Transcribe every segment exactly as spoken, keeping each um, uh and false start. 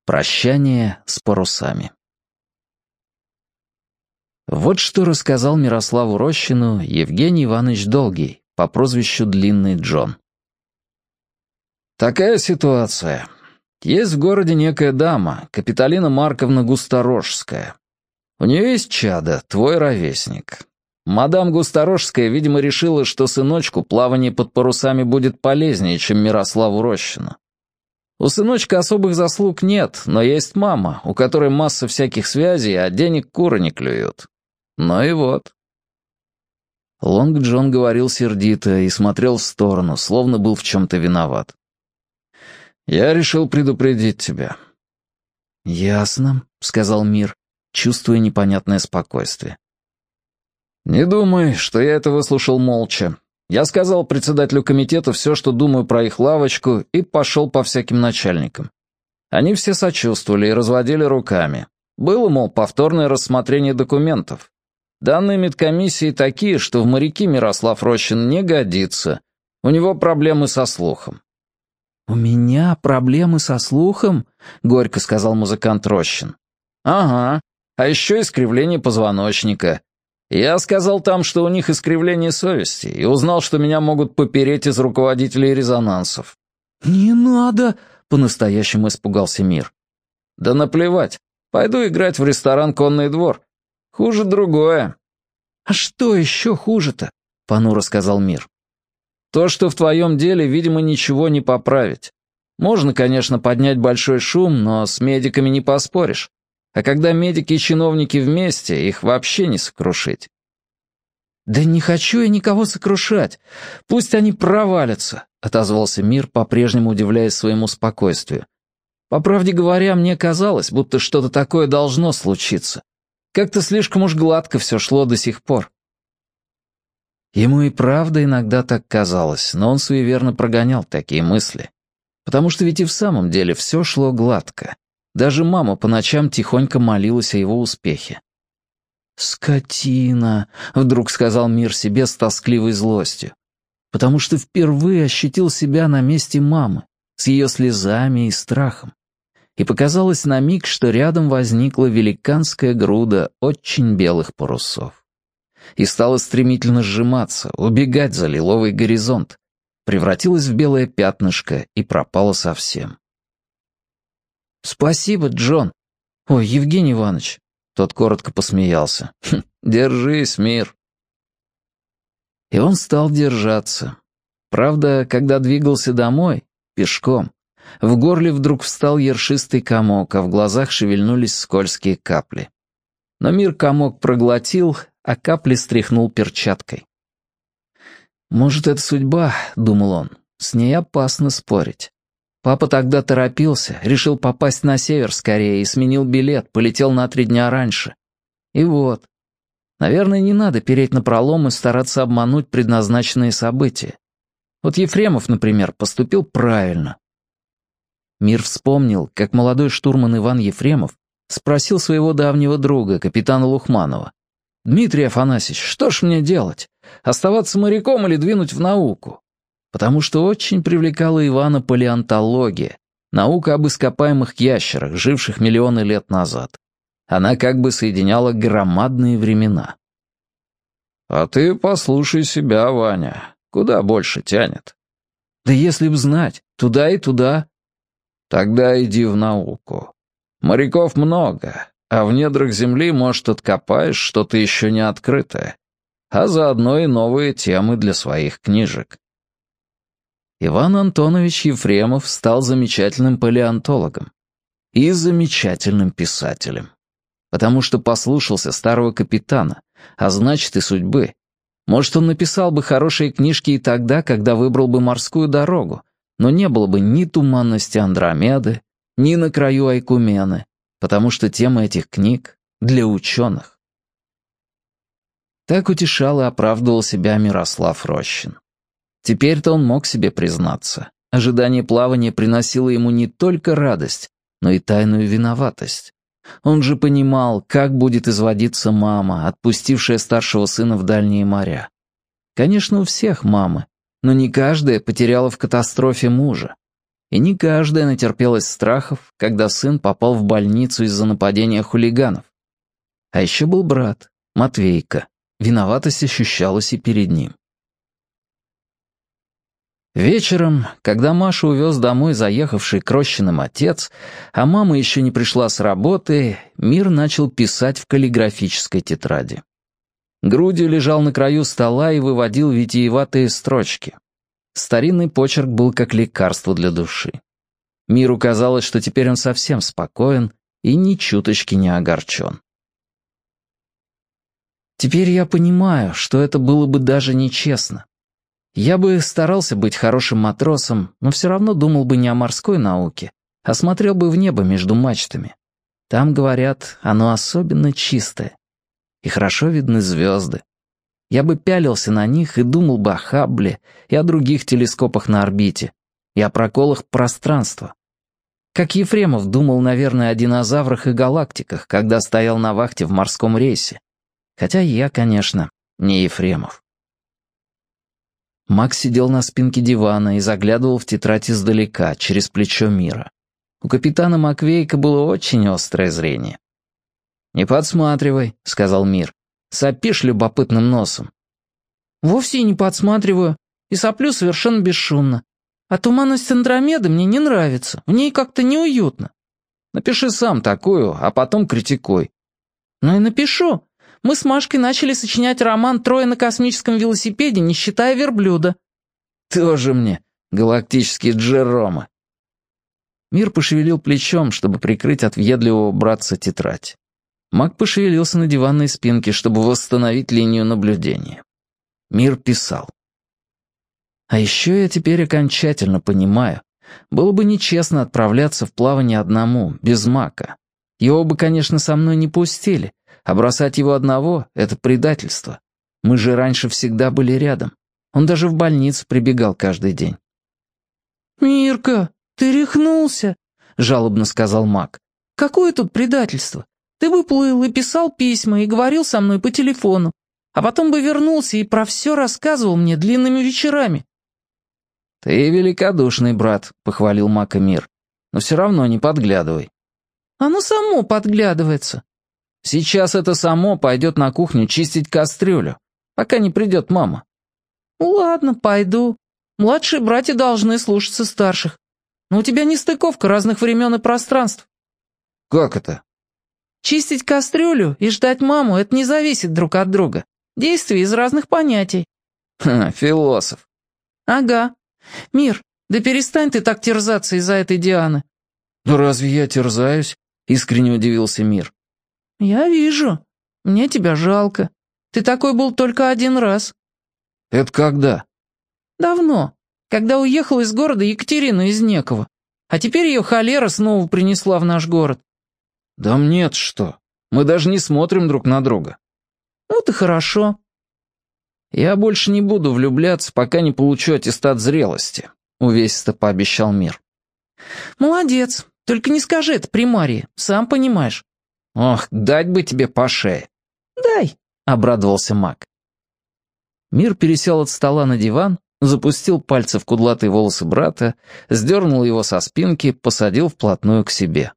Прощание с парусами. Вот что рассказал Мирославу Рощину Евгений Иванович Долгий по прозвищу Длинный Джон. Такая ситуация. Есть в городе некая дама, Капитолина Марковна Густорожская. У нее есть чадо, твой ровесник. Мадам Густорожская, видимо, решила, что сыночку плавание под парусами будет полезнее, чем Мирославу Рощину. У сыночка особых заслуг нет, но есть мама, у которой масса всяких связей, а денег куры не клюют. Ну и вот. Лонг Джон говорил сердито и смотрел в сторону, словно был в чем-то виноват. «Я решил предупредить тебя». «Ясно», — сказал Мир, чувствуя непонятное спокойствие. «Не думай, что я это выслушал молча. Я сказал председателю комитета все, что думаю про их лавочку, и пошел по всяким начальникам. Они все сочувствовали и разводили руками. Было, мол, повторное рассмотрение документов. Данные медкомиссии такие, что в моряки Мирослав Рощин не годится. У него проблемы со слухом». «У меня проблемы со слухом?» — горько сказал музыкант Рощин. «Ага, а еще искривление позвоночника. Я сказал там, что у них искривление совести, и узнал, что меня могут попереть из руководителей резонансов». «Не надо!» — по-настоящему испугался Мир. «Да наплевать. Пойду играть в ресторан «Конный двор». Хуже другое». «А что еще хуже-то?» — понуро сказал Мир. «То, что в твоем деле, видимо, ничего не поправить. Можно, конечно, поднять большой шум, но с медиками не поспоришь. А когда медики и чиновники вместе, их вообще не сокрушить». «Да не хочу я никого сокрушать. Пусть они провалятся», — отозвался Мир, по-прежнему удивляясь своему спокойствию. «По правде говоря, мне казалось, будто что-то такое должно случиться. Как-то слишком уж гладко все шло до сих пор». Ему и правда иногда так казалось, но он суеверно прогонял такие мысли. Потому что ведь и в самом деле все шло гладко. Даже мама по ночам тихонько молилась о его успехе. «Скотина», — вдруг сказал Мир себе с тоскливой злостью, потому что впервые ощутил себя на месте мамы, с ее слезами и страхом. И показалось на миг, что рядом возникла великанская груда очень белых парусов. И стала стремительно сжиматься, убегать за лиловый горизонт, превратилась в белое пятнышко и пропала совсем. «Спасибо, Джон. Ой, Евгений Иванович». Тот коротко посмеялся. «Хм, держись, Мир». И он стал держаться. Правда, когда двигался домой, пешком, в горле вдруг встал ершистый комок, а в глазах шевельнулись скользкие капли. Но Мир комок проглотил, а капли стряхнул перчаткой. «Может, это судьба», — думал он, — «с ней опасно спорить». Папа тогда торопился, решил попасть на север скорее и сменил билет, полетел на три дня раньше. И вот. Наверное, не надо переть напролом и стараться обмануть предназначенные события. Вот Ефремов, например, поступил правильно. Мир вспомнил, как молодой штурман Иван Ефремов спросил своего давнего друга, капитана Лухманова: «Дмитрий Афанасьевич, что ж мне делать? Оставаться моряком или двинуть в науку?» Потому что очень привлекала Ивана палеонтология, наука об ископаемых ящерах, живших миллионы лет назад. Она как бы соединяла громадные времена. «А ты послушай себя, Ваня. Куда больше тянет?» «Да если б знать, туда и туда». «Тогда иди в науку. Моряков много, а в недрах земли, может, откопаешь что-то еще не открытое, а заодно и новые темы для своих книжек». Иван Антонович Ефремов стал замечательным палеонтологом и замечательным писателем, потому что послушался старого капитана, а значит и судьбы. Может, он написал бы хорошие книжки и тогда, когда выбрал бы морскую дорогу, но не было бы ни туманности Андромеды, ни на краю Айкумены, потому что тема этих книг для ученых. Так утешал и оправдывал себя Мирослав Рощин. Теперь-то он мог себе признаться. Ожидание плавания приносило ему не только радость, но и тайную виноватость. Он же понимал, как будет изводиться мама, отпустившая старшего сына в дальние моря. Конечно, у всех мамы, но не каждая потеряла в катастрофе мужа. И не каждая натерпелась страхов, когда сын попал в больницу из-за нападения хулиганов. А еще был брат, Матвейка. Виноватость ощущалась и перед ним. Вечером, когда Машу увез домой заехавший к Рощиным отец, а мама еще не пришла с работы, Мир начал писать в каллиграфической тетради. Грудью лежал на краю стола и выводил витиеватые строчки. Старинный почерк был как лекарство для души. Миру казалось, что теперь он совсем спокоен и ни чуточки не огорчен. Теперь я понимаю, что это было бы даже нечестно. Я бы старался быть хорошим матросом, но все равно думал бы не о морской науке, а смотрел бы в небо между мачтами. Там, говорят, оно особенно чистое. И хорошо видны звезды. Я бы пялился на них и думал бы о Хаббле и о других телескопах на орбите, и о проколах пространства. Как Ефремов думал, наверное, о динозаврах и галактиках, когда стоял на вахте в морском рейсе. Хотя я, конечно, не Ефремов. Макс сидел на спинке дивана и заглядывал в тетрадь издалека, через плечо Мира. У капитана Маквейка было очень острое зрение. «Не подсматривай», — сказал Мир. «Сопишь любопытным носом». «Вовсе не подсматриваю, и соплю совершенно бесшумно. А туманность Андромеды мне не нравится, в ней как-то неуютно». «Напиши сам такую, а потом критикуй». «Ну и напишу. Мы с Машкой начали сочинять роман «Трое на космическом велосипеде, не считая верблюда». «Тоже мне галактические Джеромы». Мир пошевелил плечом, чтобы прикрыть от въедливого братца тетрадь. Мак пошевелился на диванной спинке, чтобы восстановить линию наблюдения. Мир писал. «А еще я теперь окончательно понимаю, было бы нечестно отправляться в плавание одному, без Мака. Его бы, конечно, со мной не пустили, а бросать его одного — это предательство. Мы же раньше всегда были рядом. Он даже в больницу прибегал каждый день». «Мирка, ты рехнулся», — жалобно сказал Мак. «Какое тут предательство? Ты бы плыл и писал письма, и говорил со мной по телефону, а потом бы вернулся и про все рассказывал мне длинными вечерами». «Ты великодушный, брат», — похвалил Мака Мир. «Но все равно не подглядывай». «Оно само подглядывается». «Сейчас это само пойдет на кухню чистить кастрюлю, пока не придет мама». «Ладно, пойду. Младшие братья должны слушаться старших. Но у тебя нестыковка разных времен и пространств». «Как это?» «Чистить кастрюлю и ждать маму — это не зависит друг от друга. Действия из разных понятий». «Ха, философ». «Ага. Мир, да перестань ты так терзаться из-за этой Дианы». «Да разве я терзаюсь?» — искренне удивился Мир. «Я вижу. Мне тебя жалко. Ты такой был только один раз». «Это когда?» «Давно. Когда уехал из города Екатерина из Некова. А теперь ее холера снова принесла в наш город». «Да мне-то что? Мы даже не смотрим друг на друга». «Вот и хорошо». «Я больше не буду влюбляться, пока не получу аттестат зрелости», — увесисто пообещал Мир. «Молодец. Только не скажи это при Марии, сам понимаешь». «Ох, дать бы тебе по шее». «Дай», — обрадовался Мак. Мир пересел от стола на диван, запустил пальцы в кудлатые волосы брата, сдернул его со спинки, посадил вплотную к себе.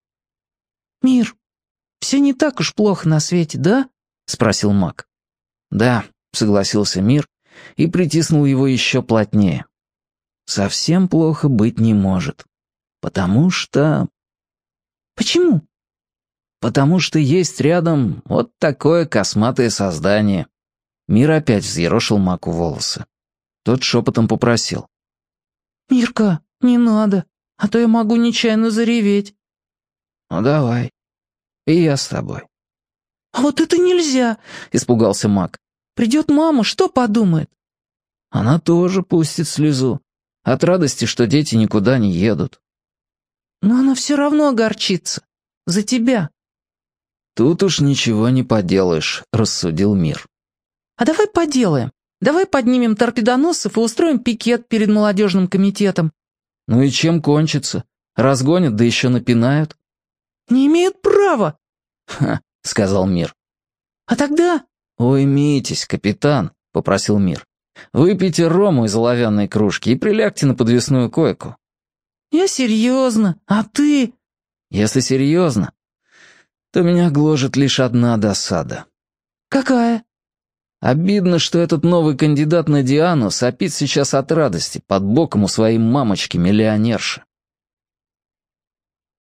«Мир, все не так уж плохо на свете, да?» — спросил Мак. «Да», — согласился Мир и притиснул его еще плотнее. «Совсем плохо быть не может. Потому что...» «Почему?» «Потому что есть рядом вот такое косматое создание». Мир опять взъерошил Маку волосы. Тот шепотом попросил. «Мирка, не надо, а то я могу нечаянно зареветь». «Ну давай, и я с тобой». «А вот это нельзя», — испугался Мак. «Придет мама, что подумает?» «Она тоже пустит слезу. От радости, что дети никуда не едут». «Но она все равно огорчится. За тебя». «Тут уж ничего не поделаешь», — рассудил Мир. «А давай поделаем. Давай поднимем торпедоносцев и устроим пикет перед молодежным комитетом». «Ну и чем кончится? Разгонят, да еще напинают». «Не имеют права». «Ха», — сказал Мир. «А тогда...» «Уймитесь, капитан», — попросил Мир. «Выпейте рому из оловянной кружки и прилягте на подвесную койку». «Я серьезно, а ты...» «Если серьезно, то меня гложет лишь одна досада». «Какая?» Обидно, что этот новый кандидат на Диану сопит сейчас от радости под боком у своей мамочки-миллионерши.